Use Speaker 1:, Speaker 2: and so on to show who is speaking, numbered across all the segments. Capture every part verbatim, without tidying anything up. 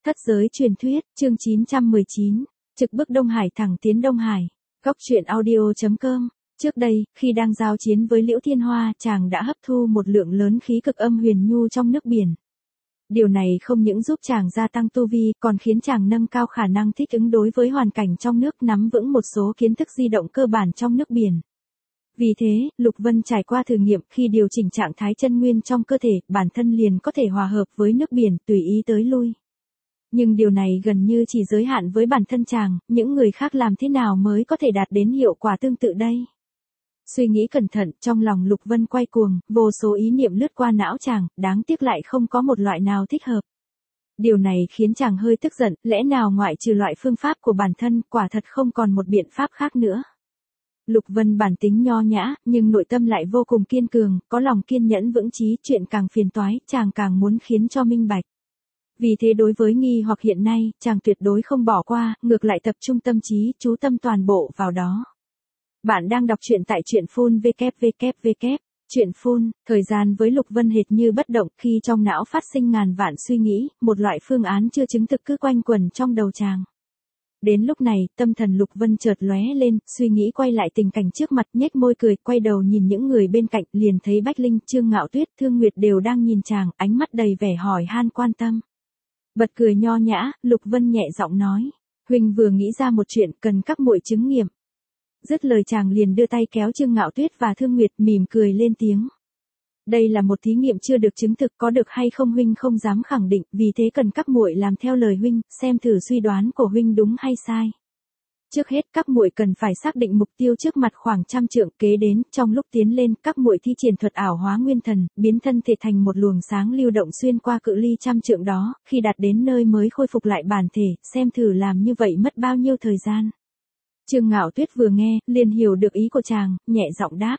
Speaker 1: Thất giới truyền thuyết, chương chín trăm mười chín, trực bức Đông Hải thẳng tiến Đông Hải. Góc truyện audio chấm com. Trước đây, khi đang giao chiến với Liễu Thiên Hoa, chàng đã hấp thu một lượng lớn khí cực âm huyền nhu trong nước biển. Điều này không những giúp chàng gia tăng tu vi, còn khiến chàng nâng cao khả năng thích ứng đối với hoàn cảnh trong nước, nắm vững một số kiến thức di động cơ bản trong nước biển. Vì thế, Lục Vân trải qua thử nghiệm, khi điều chỉnh trạng thái chân nguyên trong cơ thể, bản thân liền có thể hòa hợp với nước biển, tùy ý tới lui. Nhưng điều này gần như chỉ giới hạn với bản thân chàng, những người khác làm thế nào mới có thể đạt đến hiệu quả tương tự đây? Suy nghĩ cẩn thận, trong lòng Lục Vân quay cuồng, vô số ý niệm lướt qua não chàng, đáng tiếc lại không có một loại nào thích hợp. Điều này khiến chàng hơi tức giận, lẽ nào ngoại trừ loại phương pháp của bản thân, quả thật không còn một biện pháp khác nữa. Lục Vân bản tính nho nhã, nhưng nội tâm lại vô cùng kiên cường, có lòng kiên nhẫn vững chí, chuyện càng phiền toái, chàng càng muốn khiến cho minh bạch. Vì thế đối với nghi hoặc hiện nay, chàng tuyệt đối không bỏ qua, ngược lại tập trung tâm trí, chú tâm toàn bộ vào đó. Bạn đang đọc truyện tại truyện phun vê kép vê kép vê kép. Truyện phun, thời gian với Lục Vân hệt như bất động, khi trong não phát sinh ngàn vạn suy nghĩ, một loại phương án chưa chứng thực cứ quanh quẩn trong đầu chàng. Đến lúc này, tâm thần Lục Vân chợt lóe lên, suy nghĩ quay lại tình cảnh trước mặt, nhếch môi cười, quay đầu nhìn những người bên cạnh, liền thấy Bách Linh, Trương Ngạo Tuyết, Thương Nguyệt đều đang nhìn chàng, ánh mắt đầy vẻ hỏi han quan tâm. Bật cười nho nhã, Lục Vân nhẹ giọng nói, huynh vừa nghĩ ra một chuyện, cần các muội chứng nghiệm. Dứt lời chàng liền đưa tay kéo Trương Ngạo Tuyết và Thương Nguyệt, mỉm cười lên tiếng. Đây là một thí nghiệm chưa được chứng thực, có được hay không huynh không dám khẳng định, vì thế cần các muội làm theo lời huynh, xem thử suy đoán của huynh đúng hay sai. Trước hết các muội cần phải xác định mục tiêu trước mặt khoảng trăm trượng, kế đến, trong lúc tiến lên, các muội thi triển thuật ảo hóa nguyên thần, biến thân thể thành một luồng sáng lưu động xuyên qua cự ly trăm trượng đó, khi đạt đến nơi mới khôi phục lại bản thể, xem thử làm như vậy mất bao nhiêu thời gian. Trương Ngạo Tuyết vừa nghe, liền hiểu được ý của chàng, nhẹ giọng đáp.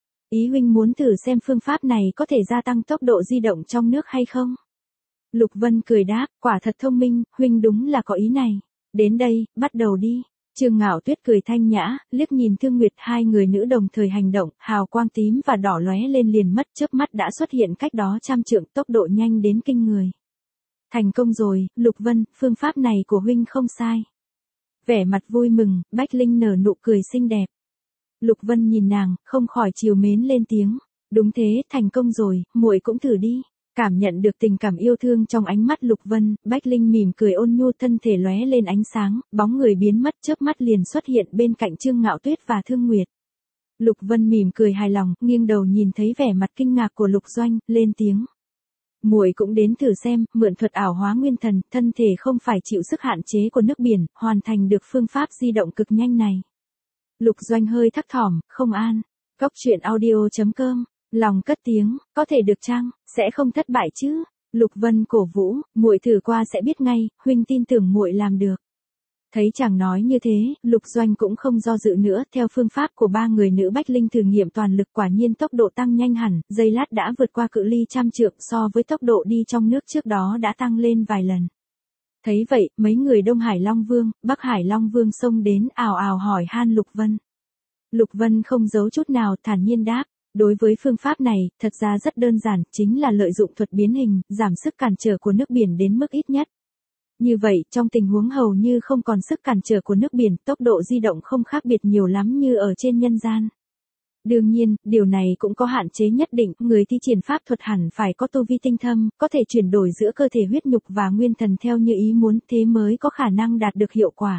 Speaker 1: Ý huynh muốn thử xem phương pháp này có thể gia tăng tốc độ di động trong nước hay không? Lục Vân cười đáp, quả thật thông minh, huynh đúng là có ý này. Đến đây, bắt đầu đi. Trương Ngạo Tuyết cười thanh nhã, liếc nhìn Thương Nguyệt, hai người nữ đồng thời hành động, hào quang tím và đỏ lóe lên liền mất, chớp mắt đã xuất hiện cách đó trăm trượng, tốc độ nhanh đến kinh người. Thành công rồi, Lục Vân, phương pháp này của huynh không sai. Vẻ mặt vui mừng, Bách Linh nở nụ cười xinh đẹp. Lục Vân nhìn nàng, không khỏi trìu mến lên tiếng. Đúng thế, thành công rồi, muội cũng thử đi. Cảm nhận được tình cảm yêu thương trong ánh mắt Lục Vân, Bách Linh mỉm cười ôn nhu, thân thể lóe lên ánh sáng, bóng người biến mất, chớp mắt liền xuất hiện bên cạnh Trương Ngạo Tuyết và Thương Nguyệt. Lục Vân mỉm cười hài lòng, nghiêng đầu nhìn thấy vẻ mặt kinh ngạc của Lục Doanh, lên tiếng. Muội cũng đến thử xem, mượn thuật ảo hóa nguyên thần, thân thể không phải chịu sức hạn chế của nước biển, hoàn thành được phương pháp di động cực nhanh này. Lục Doanh hơi thấp thỏm, không an. Góc truyện audio chấm com. Lòng cất tiếng, có thể được chăng, sẽ không thất bại chứ? Lục Vân cổ vũ, muội thử qua sẽ biết ngay, huynh tin tưởng muội làm được. Thấy chàng nói như thế, Lục Doanh cũng không do dự nữa, theo phương pháp của ba người nữ Bách Linh thử nghiệm toàn lực, quả nhiên tốc độ tăng nhanh hẳn, giây lát đã vượt qua cự ly trăm trượng, so với tốc độ đi trong nước trước đó đã tăng lên vài lần. Thấy vậy, mấy người Đông Hải Long Vương, Bắc Hải Long Vương xông đến, ào ào hỏi han Lục Vân. Lục Vân không giấu chút nào, thản nhiên đáp. Đối với phương pháp này, thật ra rất đơn giản, chính là lợi dụng thuật biến hình, giảm sức cản trở của nước biển đến mức ít nhất. Như vậy, trong tình huống hầu như không còn sức cản trở của nước biển, tốc độ di động không khác biệt nhiều lắm như ở trên nhân gian. Đương nhiên, điều này cũng có hạn chế nhất định, người thi triển pháp thuật hẳn phải có tu vi tinh thâm, có thể chuyển đổi giữa cơ thể huyết nhục và nguyên thần theo như ý muốn, thế mới có khả năng đạt được hiệu quả.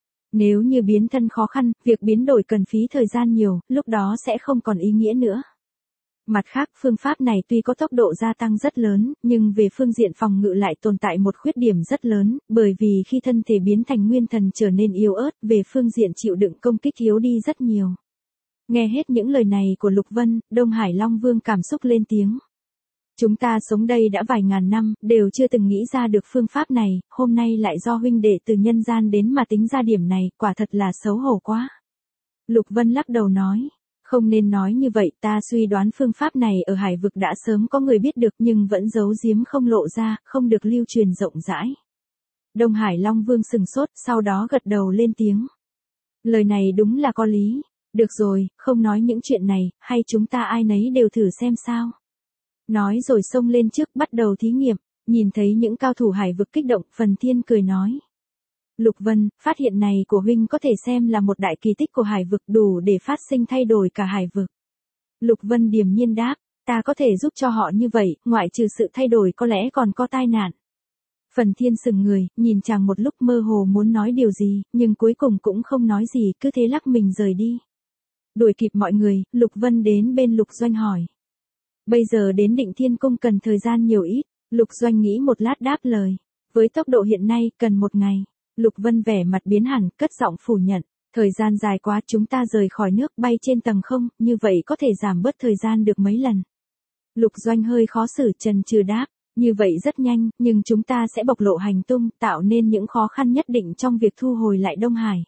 Speaker 1: Nếu như biến thân khó khăn, việc biến đổi cần phí thời gian nhiều, lúc đó sẽ không còn ý nghĩa nữa. Mặt khác, phương pháp này tuy có tốc độ gia tăng rất lớn, nhưng về phương diện phòng ngự lại tồn tại một khuyết điểm rất lớn, bởi vì khi thân thể biến thành nguyên thần trở nên yếu ớt, về phương diện chịu đựng công kích yếu đi rất nhiều. Nghe hết những lời này của Lục Vân, Đông Hải Long Vương cảm xúc lên tiếng. Chúng ta sống đây đã vài ngàn năm, đều chưa từng nghĩ ra được phương pháp này, hôm nay lại do huynh đệ từ nhân gian đến mà tính ra điểm này, quả thật là xấu hổ quá. Lục Vân lắc đầu nói, không nên nói như vậy, ta suy đoán phương pháp này ở hải vực đã sớm có người biết được nhưng vẫn giấu giếm không lộ ra, không được lưu truyền rộng rãi. Đông Hải Long Vương sừng sốt, sau đó gật đầu lên tiếng. Lời này đúng là có lý, được rồi, không nói những chuyện này, hay chúng ta ai nấy đều thử xem sao. Nói rồi xông lên trước bắt đầu thí nghiệm. Nhìn thấy những cao thủ hải vực kích động, Phần Thiên cười nói. Lục Vân, phát hiện này của huynh có thể xem là một đại kỳ tích của hải vực, đủ để phát sinh thay đổi cả hải vực. Lục Vân điềm nhiên đáp, ta có thể giúp cho họ như vậy, ngoại trừ sự thay đổi có lẽ còn có tai nạn. Phần Thiên sừng người, nhìn chàng một lúc mơ hồ muốn nói điều gì, nhưng cuối cùng cũng không nói gì, cứ thế lắc mình rời đi. Đuổi kịp mọi người, Lục Vân đến bên Lục Doanh hỏi. Bây giờ đến Định Thiên Cung cần thời gian nhiều ít, Lục Doanh nghĩ một lát đáp lời. Với tốc độ hiện nay, cần một ngày. Lục Vân vẻ mặt biến hẳn, cất giọng phủ nhận. Thời gian dài quá, chúng ta rời khỏi nước bay trên tầng không, như vậy có thể giảm bớt thời gian được mấy lần. Lục Doanh hơi khó xử, chần chừ đáp. Như vậy rất nhanh, nhưng chúng ta sẽ bộc lộ hành tung, tạo nên những khó khăn nhất định trong việc thu hồi lại Đông Hải.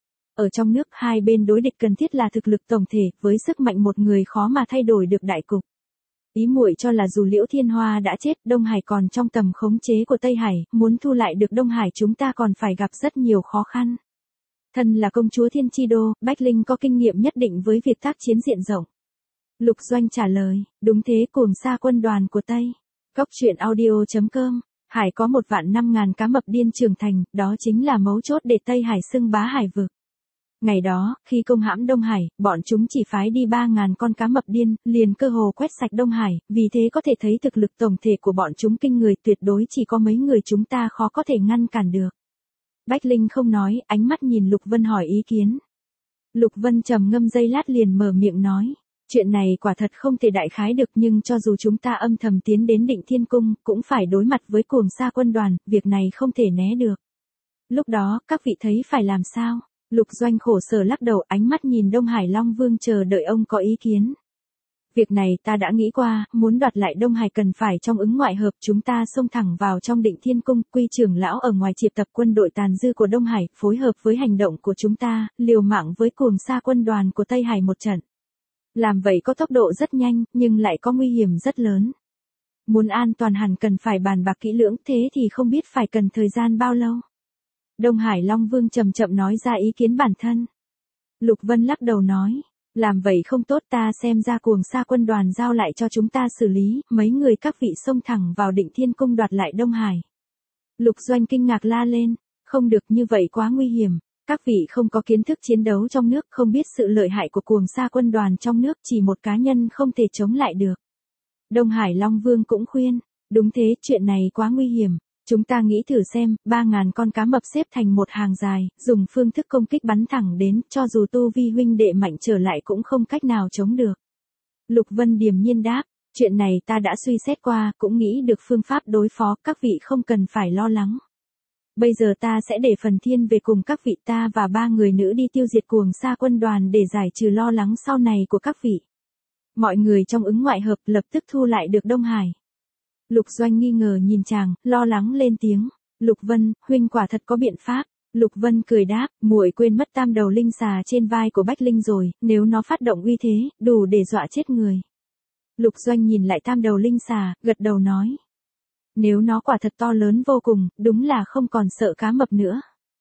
Speaker 1: Ở trong nước, hai bên đối địch cần thiết là thực lực tổng thể, với sức mạnh một người khó mà thay đổi được đại cục. Ý muội cho là dù Liễu Thiên Hoa đã chết, Đông Hải còn trong tầm khống chế của Tây Hải, muốn thu lại được Đông Hải chúng ta còn phải gặp rất nhiều khó khăn. Thân là công chúa Thiên Chi Đô, Bách Linh có kinh nghiệm nhất định với việc tác chiến diện rộng. Lục Doanh trả lời, đúng thế, cuồng sa quân đoàn của Tây. Góc truyện audio chấm com, Hải có một vạn năm ngàn cá mập điên trưởng thành, đó chính là mấu chốt để Tây Hải xưng bá hải vực. Ngày đó, khi công hãm Đông Hải, bọn chúng chỉ phái đi ba ngàn con cá mập điên, liền cơ hồ quét sạch Đông Hải, vì thế có thể thấy thực lực tổng thể của bọn chúng kinh người, tuyệt đối chỉ có mấy người chúng ta khó có thể ngăn cản được. Bách Linh không nói, ánh mắt nhìn Lục Vân hỏi ý kiến. Lục Vân trầm ngâm giây lát liền mở miệng nói. Chuyện này quả thật không thể đại khái được, nhưng cho dù chúng ta âm thầm tiến đến Định Thiên Cung, cũng phải đối mặt với cuồng sa quân đoàn, việc này không thể né được. Lúc đó, các vị thấy phải làm sao? Lục Doanh khổ sở lắc đầu, ánh mắt nhìn Đông Hải Long Vương chờ đợi ông có ý kiến. Việc này ta đã nghĩ qua, muốn đoạt lại Đông Hải cần phải trong ứng ngoại hợp, chúng ta xông thẳng vào trong Định Thiên Cung, Quy trưởng lão ở ngoài triệu tập quân đội tàn dư của Đông Hải, phối hợp với hành động của chúng ta, liều mạng với cuồng sa quân đoàn của Tây Hải một trận. Làm vậy có tốc độ rất nhanh, nhưng lại có nguy hiểm rất lớn. Muốn an toàn hẳn cần phải bàn bạc kỹ lưỡng, thế thì không biết phải cần thời gian bao lâu. Đông Hải Long Vương chậm chậm nói ra ý kiến bản thân. Lục Vân lắc đầu nói, làm vậy không tốt, ta xem ra cuồng sa quân đoàn giao lại cho chúng ta xử lý, mấy người các vị xông thẳng vào Định Thiên Cung đoạt lại Đông Hải. Lục Doanh kinh ngạc la lên, không được, như vậy quá nguy hiểm. Các vị không có kiến thức chiến đấu trong nước, không biết sự lợi hại của cuồng sa quân đoàn trong nước, chỉ một cá nhân không thể chống lại được. Đông Hải Long Vương cũng khuyên, đúng thế, chuyện này quá nguy hiểm. Chúng ta nghĩ thử xem, ba ngàn con cá mập xếp thành một hàng dài, dùng phương thức công kích bắn thẳng đến, cho dù tu vi huynh đệ mạnh trở lại cũng không cách nào chống được. Lục Vân điềm nhiên đáp, chuyện này ta đã suy xét qua, cũng nghĩ được phương pháp đối phó, các vị không cần phải lo lắng. Bây giờ ta sẽ để Phần Thiên về cùng các vị, ta và ba người nữ đi tiêu diệt cuồng sa quân đoàn để giải trừ lo lắng sau này của các vị. Mọi người trong ứng ngoại hợp lập tức thu lại được Đông Hải. Lục Doanh nghi ngờ nhìn chàng, lo lắng lên tiếng. Lục Vân, huynh quả thật có biện pháp. Lục Vân cười đáp, muội quên mất tam đầu linh xà trên vai của Bách Linh rồi, nếu nó phát động uy thế, đủ để dọa chết người. Lục Doanh nhìn lại tam đầu linh xà, gật đầu nói. Nếu nó quả thật to lớn vô cùng, đúng là không còn sợ cá mập nữa.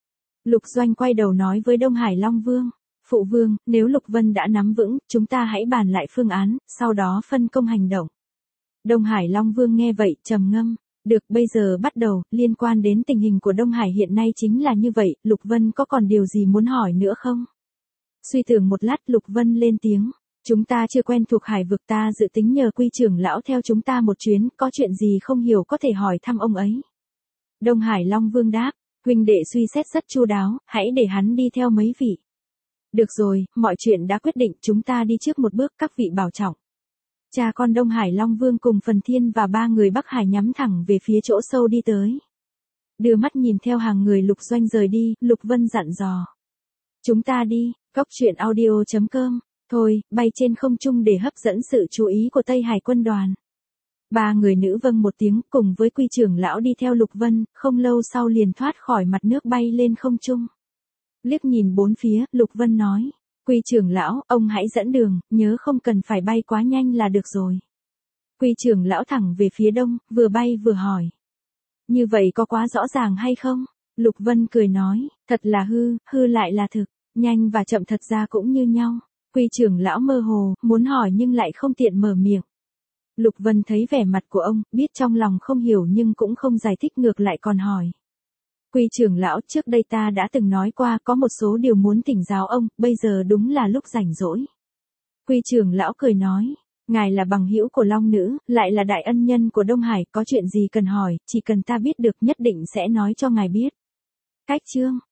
Speaker 1: Lục Doanh quay đầu nói với Đông Hải Long Vương. Phụ vương, nếu Lục Vân đã nắm vững, chúng ta hãy bàn lại phương án, sau đó phân công hành động. Đông Hải Long Vương nghe vậy, trầm ngâm. Được, bây giờ bắt đầu, liên quan đến tình hình của Đông Hải hiện nay chính là như vậy, Lục Vân có còn điều gì muốn hỏi nữa không? Suy tưởng một lát, Lục Vân lên tiếng. Chúng ta chưa quen thuộc hải vực, ta dự tính nhờ Quy trưởng lão theo chúng ta một chuyến, có chuyện gì không hiểu có thể hỏi thăm ông ấy. Đông Hải Long Vương đáp, huynh đệ suy xét rất chu đáo, hãy để hắn đi theo mấy vị. Được rồi, mọi chuyện đã quyết định, chúng ta đi trước một bước, các vị bảo trọng. Cha con Đông Hải Long Vương cùng Phần Thiên và ba người Bắc Hải nhắm thẳng về phía chỗ sâu đi tới. Đưa mắt nhìn theo hàng người Lục Doanh rời đi, Lục Vân dặn dò. Chúng ta đi, góc truyện audio chấm com. Thôi, bay trên không trung để hấp dẫn sự chú ý của Tây Hải quân đoàn. Ba người nữ vâng một tiếng, cùng với Quy trưởng lão đi theo Lục Vân, không lâu sau liền thoát khỏi mặt nước bay lên không trung. Liếc nhìn bốn phía, Lục Vân nói. Quy trưởng lão, ông hãy dẫn đường, nhớ không cần phải bay quá nhanh là được rồi. Quy trưởng lão thẳng về phía đông, vừa bay vừa hỏi. Như vậy có quá rõ ràng hay không? Lục Vân cười nói, thật là hư, hư lại là thực, nhanh và chậm thật ra cũng như nhau. Quy trưởng lão mơ hồ, muốn hỏi nhưng lại không tiện mở miệng. Lục Vân thấy vẻ mặt của ông, biết trong lòng không hiểu nhưng cũng không giải thích, ngược lại còn hỏi. Quy trưởng lão, trước đây ta đã từng nói qua có một số điều muốn thỉnh giáo ông, bây giờ đúng là lúc rảnh rỗi. Quy trưởng lão cười nói, ngài là bằng hữu của Long Nữ, lại là đại ân nhân của Đông Hải, có chuyện gì cần hỏi, chỉ cần ta biết được nhất định sẽ nói cho ngài biết. Cách chương